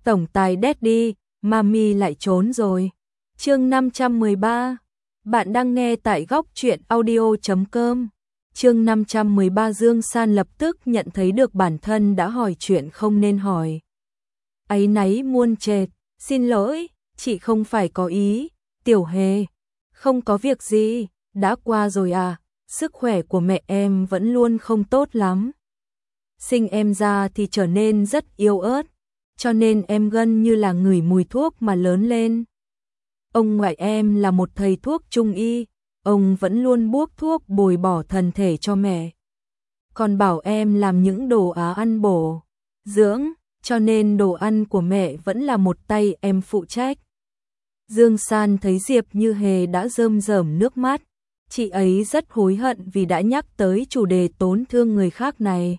Tổng tài Daddy, Mami lại trốn rồi. Chương 513. Bạn đang nghe tại góc truyện audio.com. Chương 513. Dương San lập tức nhận thấy được bản thân đã hỏi chuyện không nên hỏi. Áy náy muôn trệt, xin lỗi, chị không phải có ý. Tiểu Hề, không có việc gì, đã qua rồi à, sức khỏe của mẹ em vẫn luôn không tốt lắm. Sinh em ra thì trở nên rất yếu ớt, cho nên em gần như là ngửi mùi thuốc mà lớn lên. Ông ngoại em là một thầy thuốc trung y, ông vẫn luôn buốc thuốc bồi bổ thân thể cho mẹ. Còn bảo em làm những đồ ăn bổ, dưỡng, cho nên đồ ăn của mẹ vẫn là một tay em phụ trách. Dương San thấy Diệp Như Hề đã rơm rớm nước mắt, chị ấy rất hối hận vì đã nhắc tới chủ đề tổn thương người khác này.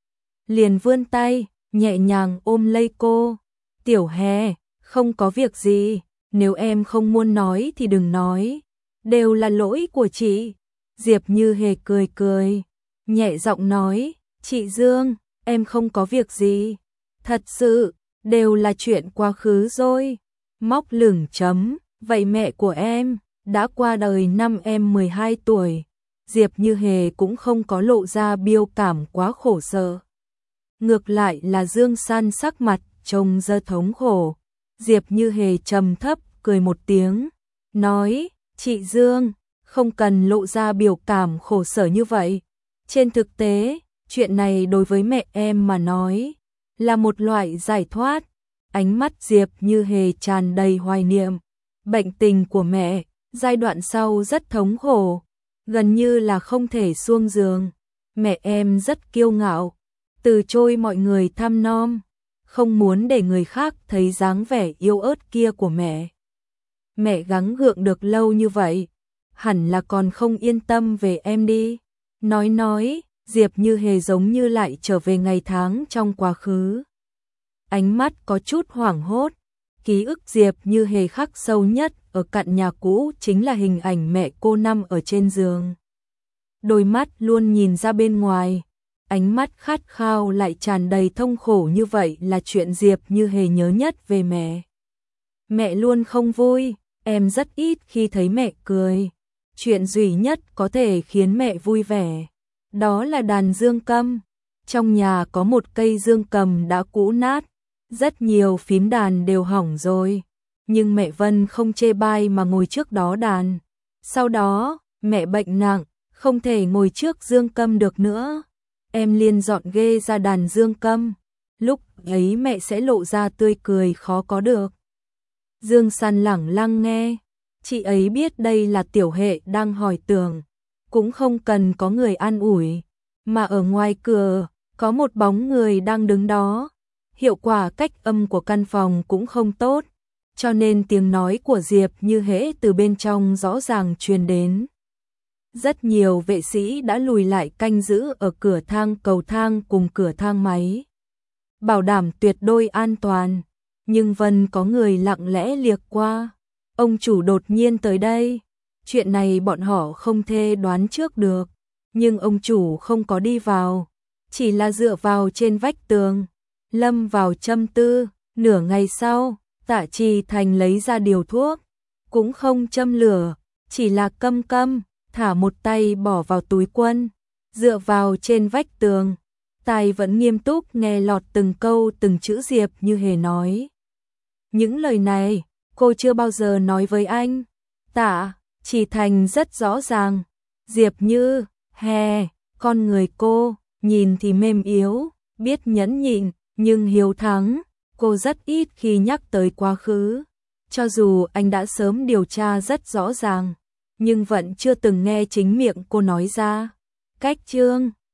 Liền vươn tay, nhẹ nhàng ôm lấy cô. Tiểu Hề, không có việc gì, nếu em không muốn nói thì đừng nói, đều là lỗi của chị. Diệp Như Hề cười cười, nhẹ giọng nói, chị Dương, em không có việc gì, thật sự, đều là chuyện quá khứ rồi. Móc lửng chấm, vậy mẹ của em đã qua đời năm em 12 tuổi. Diệp Như Hề cũng không có lộ ra biểu cảm quá khổ sở. Ngược lại là Dương San sắc mặt trông rất thống khổ. Diệp Như Hề trầm thấp cười một tiếng, nói, chị Dương, không cần lộ ra biểu cảm khổ sở như vậy. Trên thực tế, chuyện này đối với mẹ em mà nói, là một loại giải thoát. Ánh mắt Diệp Như Hề tràn đầy hoài niệm. Bệnh tình của mẹ, giai đoạn sau rất thống khổ, gần như là không thể xuông giường. Mẹ em rất kiêu ngạo, từ chối mọi người thăm nom, không muốn để người khác thấy dáng vẻ yếu ớt kia của mẹ. Mẹ gắng gượng được lâu như vậy, hẳn là còn không yên tâm về em đi. Nói, Diệp Như Hề giống như lại trở về ngày tháng trong quá khứ. Ánh mắt có chút hoảng hốt, ký ức Diệp Như Hề khắc sâu nhất ở cạnh nhà cũ chính là hình ảnh mẹ cô nằm ở trên giường. Đôi mắt luôn nhìn ra bên ngoài, ánh mắt khát khao lại tràn đầy thông khổ như vậy là chuyện Diệp Như Hề nhớ nhất về mẹ. Mẹ luôn không vui, em rất ít khi thấy mẹ cười. Chuyện duy nhất có thể khiến mẹ vui vẻ, đó là đàn dương cầm. Trong nhà có một cây dương cầm đã cũ nát, rất nhiều phím đàn đều hỏng rồi, nhưng mẹ Vân không chê bai mà ngồi trước đó đàn. Sau đó, mẹ bệnh nặng, không thể ngồi trước dương cầm được nữa. Em liền dọn ghê ra đàn dương cầm, lúc ấy mẹ sẽ lộ ra tươi cười khó có được. Dương San lẳng lặng nghe, chị ấy biết đây là Tiểu Hề đang hỏi tưởng, cũng không cần có người an ủi, mà ở ngoài cửa có một bóng người đang đứng đó. Hiệu quả cách âm của căn phòng cũng không tốt, cho nên tiếng nói của Diệp Như Hễ từ bên trong rõ ràng truyền đến. Rất nhiều vệ sĩ đã lùi lại canh giữ ở cửa thang cầu thang cùng cửa thang máy, bảo đảm tuyệt đối an toàn. Nhưng Vân có người lặng lẽ liệc qua. Ông chủ đột nhiên tới đây, chuyện này bọn họ không thể đoán trước được, nhưng ông chủ không có đi vào, chỉ là dựa vào trên vách tường, lâm vào châm tư. Nửa ngày sau, Tạ Trì Thành lấy ra điều thuốc, cũng không châm lửa, chỉ là câm thả một tay bỏ vào túi quần, dựa vào trên vách tường, tai vẫn nghiêm túc nghe lọt từng câu từng chữ Diệp Như Hề nói. Những lời này, cô chưa bao giờ nói với anh. Tạ Trì Thành rất rõ ràng, Diệp Như Hề, con người cô, nhìn thì mềm yếu, biết nhẫn nhịn, nhưng hiếu thắng. Cô rất ít khi nhắc tới quá khứ, cho dù anh đã sớm điều tra rất rõ ràng, nhưng vẫn chưa từng nghe chính miệng cô nói ra. Cách chương